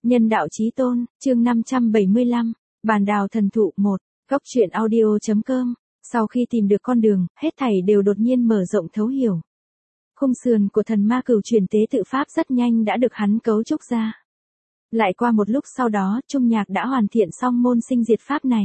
Nhân đạo chí tôn, chương 575, bàn đào thần thụ 1, góc truyện audio.com, sau khi tìm được con đường, hết thảy đều đột nhiên mở rộng thấu hiểu. Khung sườn của thần ma cửu chuyển tế tự pháp rất nhanh đã được hắn cấu trúc ra. Lại qua một lúc sau đó, Trung Nhạc đã hoàn thiện xong môn sinh diệt pháp này.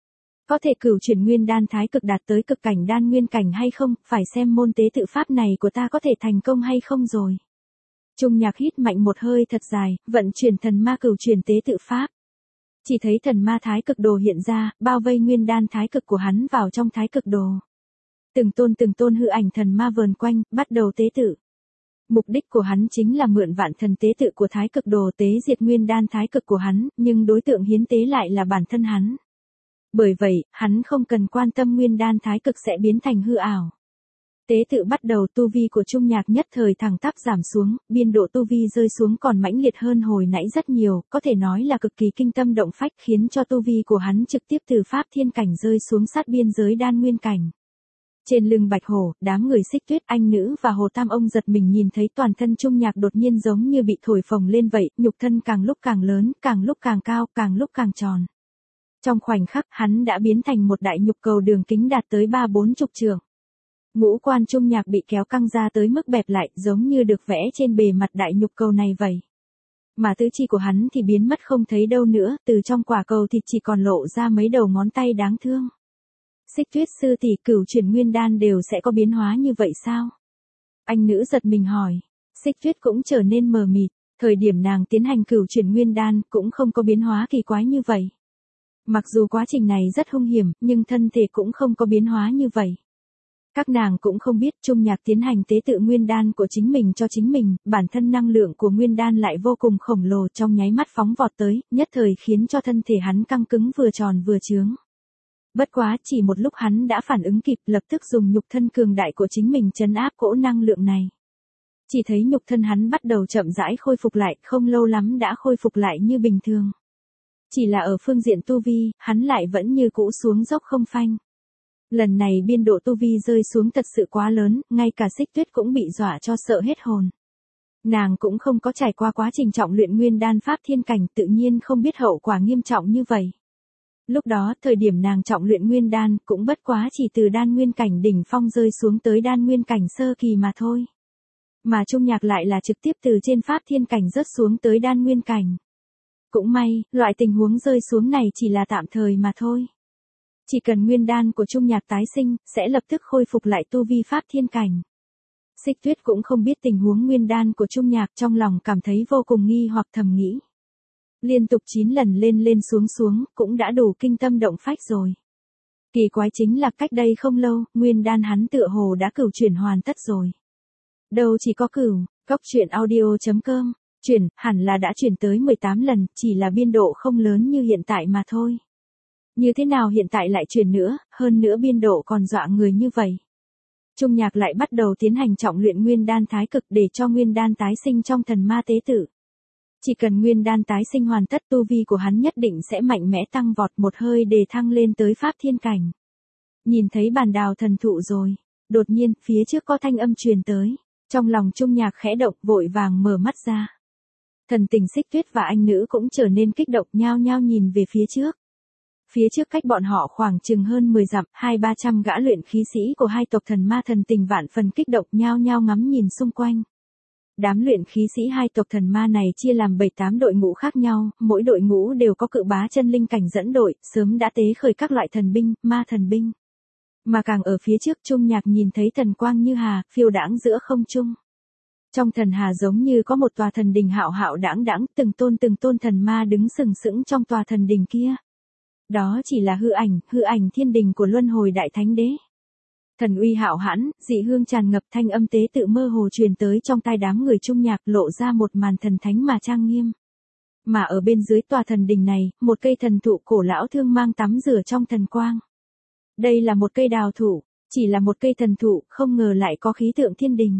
Có thể cửu chuyển nguyên đan thái cực đạt tới cực cảnh đan nguyên cảnh hay không, phải xem môn tế tự pháp này của ta có thể thành công hay không rồi. Trung Nhạc hít mạnh một hơi thật dài, vận chuyển thần ma cửu chuyển tế tự pháp. Chỉ thấy thần ma thái cực đồ hiện ra, bao vây nguyên đan thái cực của hắn vào trong thái cực đồ. Từng tôn hư ảnh thần ma vờn quanh, bắt đầu tế tự. Mục đích của hắn chính là mượn vạn thần tế tự của thái cực đồ tế diệt nguyên đan thái cực của hắn, nhưng đối tượng hiến tế lại là bản thân hắn. Bởi vậy, hắn không cần quan tâm nguyên đan thái cực sẽ biến thành hư ảo. Tế tự bắt đầu, tu vi của Trung Nhạc nhất thời thẳng tắp giảm xuống, biên độ tu vi rơi xuống còn mãnh liệt hơn hồi nãy rất nhiều, có thể nói là cực kỳ kinh tâm động phách, khiến cho tu vi của hắn trực tiếp từ pháp thiên cảnh rơi xuống sát biên giới đan nguyên cảnh. Trên lưng Bạch Hổ, đám người Xích Tuyết, Anh Nữ và Hồ Tam Ông giật mình nhìn thấy toàn thân Trung Nhạc đột nhiên giống như bị thổi phồng lên vậy, nhục thân càng lúc càng lớn, càng lúc càng cao, càng lúc càng tròn. Trong khoảnh khắc, hắn đã biến thành một đại nhục cầu đường kính đạt tới 3-40 trượng. Ngũ quan Trung Nhạc bị kéo căng ra tới mức bẹp lại, giống như được vẽ trên bề mặt đại nhục cầu này vậy. Mà tứ chi của hắn thì biến mất không thấy đâu nữa, từ trong quả cầu thì chỉ còn lộ ra mấy đầu ngón tay đáng thương. Xích Tuyết sư tỷ, cửu chuyển nguyên đan đều sẽ có biến hóa như vậy sao? Anh Nữ giật mình hỏi. Xích Tuyết cũng trở nên mờ mịt, thời điểm nàng tiến hành cửu chuyển nguyên đan cũng không có biến hóa kỳ quái như vậy. Mặc dù quá trình này rất hung hiểm, nhưng thân thể cũng không có biến hóa như vậy. Các nàng cũng không biết Trung Nhạc tiến hành tế tự nguyên đan của chính mình cho chính mình, bản thân năng lượng của nguyên đan lại vô cùng khổng lồ, trong nháy mắt phóng vọt tới, nhất thời khiến cho thân thể hắn căng cứng vừa tròn vừa chướng. Bất quá, chỉ một lúc hắn đã phản ứng kịp, lập tức dùng nhục thân cường đại của chính mình trấn áp cỗ năng lượng này. Chỉ thấy nhục thân hắn bắt đầu chậm rãi khôi phục lại, không lâu lắm đã khôi phục lại như bình thường. Chỉ là ở phương diện tu vi, hắn lại vẫn như cũ xuống dốc không phanh. Lần này biên độ tu vi rơi xuống thật sự quá lớn, ngay cả Xích Tuyết cũng bị dọa cho sợ hết hồn. Nàng cũng không có trải qua quá trình trọng luyện nguyên đan pháp thiên cảnh, tự nhiên không biết hậu quả nghiêm trọng như vậy. Lúc đó, thời điểm nàng trọng luyện nguyên đan, cũng bất quá chỉ từ đan nguyên cảnh đỉnh phong rơi xuống tới đan nguyên cảnh sơ kỳ mà thôi. Mà Trung Nhạc lại là trực tiếp từ trên pháp thiên cảnh rớt xuống tới đan nguyên cảnh. Cũng may, loại tình huống rơi xuống này chỉ là tạm thời mà thôi. Chỉ cần nguyên đan của Trung Nhạc tái sinh, sẽ lập tức khôi phục lại tu vi pháp thiên cảnh. Xích Tuyết cũng không biết tình huống nguyên đan của Trung Nhạc, trong lòng cảm thấy vô cùng nghi hoặc thầm nghĩ. Liên tục 9 lần lên xuống, cũng đã đủ kinh tâm động phách rồi. Kỳ quái chính là cách đây không lâu, nguyên đan hắn tựa hồ đã cửu chuyển hoàn tất rồi. Đâu chỉ có cửu, góc truyện audio.com, chuyển, hẳn là đã chuyển tới 18 lần, chỉ là biên độ không lớn như hiện tại mà thôi. Như thế nào hiện tại lại chuyển nữa, hơn nữa biên độ còn dọa người như vậy. Trung Nhạc lại bắt đầu tiến hành trọng luyện nguyên đan thái cực để cho nguyên đan tái sinh trong thần ma tế tự. Chỉ cần nguyên đan tái sinh hoàn tất, tu vi của hắn nhất định sẽ mạnh mẽ tăng vọt, một hơi đề thăng lên tới pháp thiên cảnh. Nhìn thấy bàn đào thần thụ rồi, đột nhiên, phía trước có thanh âm truyền tới, trong lòng Trung Nhạc khẽ động, vội vàng mở mắt ra. Thần tình Xích Tuyết và Anh Nữ cũng trở nên kích động, nhao nhao nhìn về phía trước. Phía trước cách bọn họ khoảng chừng hơn 10 dặm, 200-300 gã luyện khí sĩ của hai tộc thần ma thần tình vạn phần kích động, nhao nhao ngắm nhìn xung quanh. Đám luyện khí sĩ hai tộc thần ma này chia làm 7-8 đội ngũ khác nhau, mỗi đội ngũ đều có cự bá chân linh cảnh dẫn đội, sớm đã tế khởi các loại thần binh, ma thần binh. Mà càng ở phía trước, Trung Nhạc nhìn thấy thần quang như hà, phiêu đãng giữa không trung. Trong thần hà giống như có một tòa thần đình hạo hạo đãng đãng, từng tôn thần ma đứng sừng sững trong tòa thần đình kia. Đó chỉ là hư ảnh thiên đình của Luân Hồi Đại Thánh Đế. Thần uy hạo hãn, dị hương tràn ngập, thanh âm tế tự mơ hồ truyền tới trong tai đám người Trung Nhạc, lộ ra một màn thần thánh mà trang nghiêm. Mà ở bên dưới tòa thần đình này, một cây thần thụ cổ lão thương mang tắm rửa trong thần quang. Đây là một cây đào thụ, chỉ là một cây thần thụ, không ngờ lại có khí tượng thiên đình.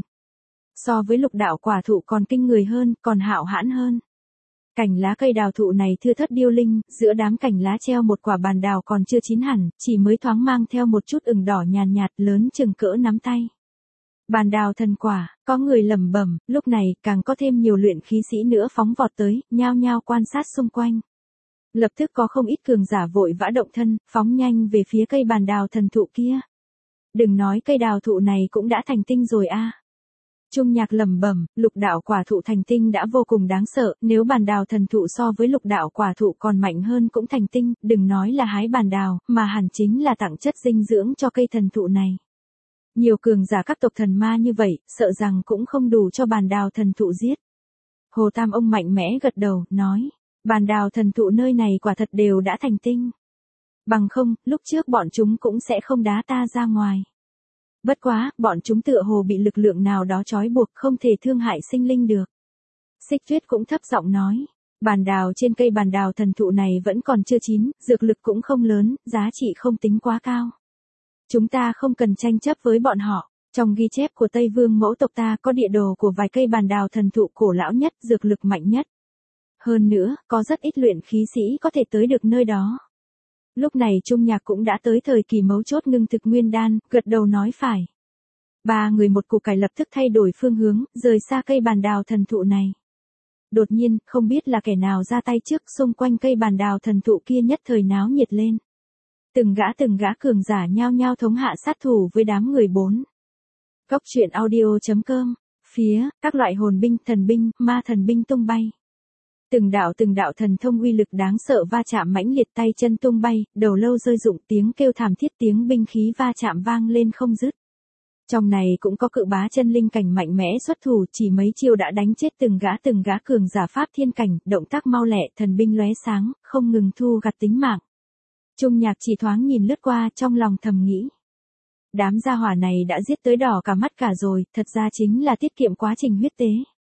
So với lục đạo quả thụ còn kinh người hơn, còn hạo hãn hơn. Cành lá cây đào thụ này thưa thớt điêu linh, giữa đám cành lá treo một quả bàn đào còn chưa chín hẳn, chỉ mới thoáng mang theo một chút ửng đỏ nhàn nhạt, lớn chừng cỡ nắm tay. Bàn đào thần quả, có người lẩm bẩm, lúc này càng có thêm nhiều luyện khí sĩ nữa phóng vọt tới, nhao nhao quan sát xung quanh. Lập tức có không ít cường giả vội vã động thân, phóng nhanh về phía cây bàn đào thần thụ kia. Đừng nói cây đào thụ này cũng đã thành tinh rồi a. Trung Nhạc lẩm bẩm, lục đạo quả thụ thành tinh đã vô cùng đáng sợ, nếu bàn đào thần thụ so với lục đạo quả thụ còn mạnh hơn cũng thành tinh, đừng nói là hái bàn đào, mà hẳn chính là tặng chất dinh dưỡng cho cây thần thụ này. Nhiều cường giả các tộc thần ma như vậy, sợ rằng cũng không đủ cho bàn đào thần thụ giết. Hồ Tam ông mạnh mẽ gật đầu, nói, bàn đào thần thụ nơi này quả thật đều đã thành tinh. Bằng không, lúc trước bọn chúng cũng sẽ không đá ta ra ngoài. Bất quá, bọn chúng tựa hồ bị lực lượng nào đó trói buộc không thể thương hại sinh linh được. Xích Tuyết cũng thấp giọng nói, bàn đào trên cây bàn đào thần thụ này vẫn còn chưa chín, dược lực cũng không lớn, giá trị không tính quá cao. Chúng ta không cần tranh chấp với bọn họ. Trong ghi chép của Tây Vương mẫu tộc ta có địa đồ của vài cây bàn đào thần thụ cổ lão nhất, dược lực mạnh nhất. Hơn nữa, có rất ít luyện khí sĩ có thể tới được nơi đó. Lúc này Trung Nhạc cũng đã tới thời kỳ mấu chốt ngưng thực nguyên đan, gật đầu nói phải. Ba người một củ cải lập tức thay đổi phương hướng, rời xa cây bàn đào thần thụ này. Đột nhiên, không biết là kẻ nào ra tay trước, xung quanh cây bàn đào thần thụ kia nhất thời náo nhiệt lên. Từng gã cường giả nhao nhao thống hạ sát thủ với đám người bốn. Cốc truyện audio.com. Phía, các loại hồn binh, thần binh, ma thần binh tung bay. Từng đạo thần thông uy lực đáng sợ va chạm mãnh liệt, tay chân tung bay, đầu lâu rơi rụng, tiếng kêu thảm thiết, tiếng binh khí va chạm vang lên không dứt. Trong này cũng có cự bá chân linh cảnh mạnh mẽ xuất thủ, chỉ mấy chiêu đã đánh chết từng gã cường giả pháp thiên cảnh, động tác mau lẹ, thần binh lóe sáng, không ngừng thu gặt tính mạng. Trung Nhạc chỉ thoáng nhìn lướt qua, trong lòng thầm nghĩ. Đám gia hỏa này đã giết tới đỏ cả mắt cả rồi, thật ra chính là tiết kiệm quá trình huyết tế.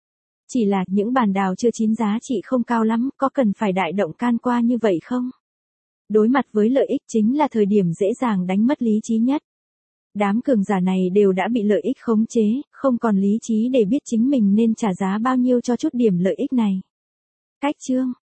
Chỉ là những bàn đào chưa chín giá trị không cao lắm, có cần phải đại động can qua như vậy không? Đối mặt với lợi ích chính là thời điểm dễ dàng đánh mất lý trí nhất. Đám cường giả này đều đã bị lợi ích khống chế, không còn lý trí để biết chính mình nên trả giá bao nhiêu cho chút điểm lợi ích này. Cách chương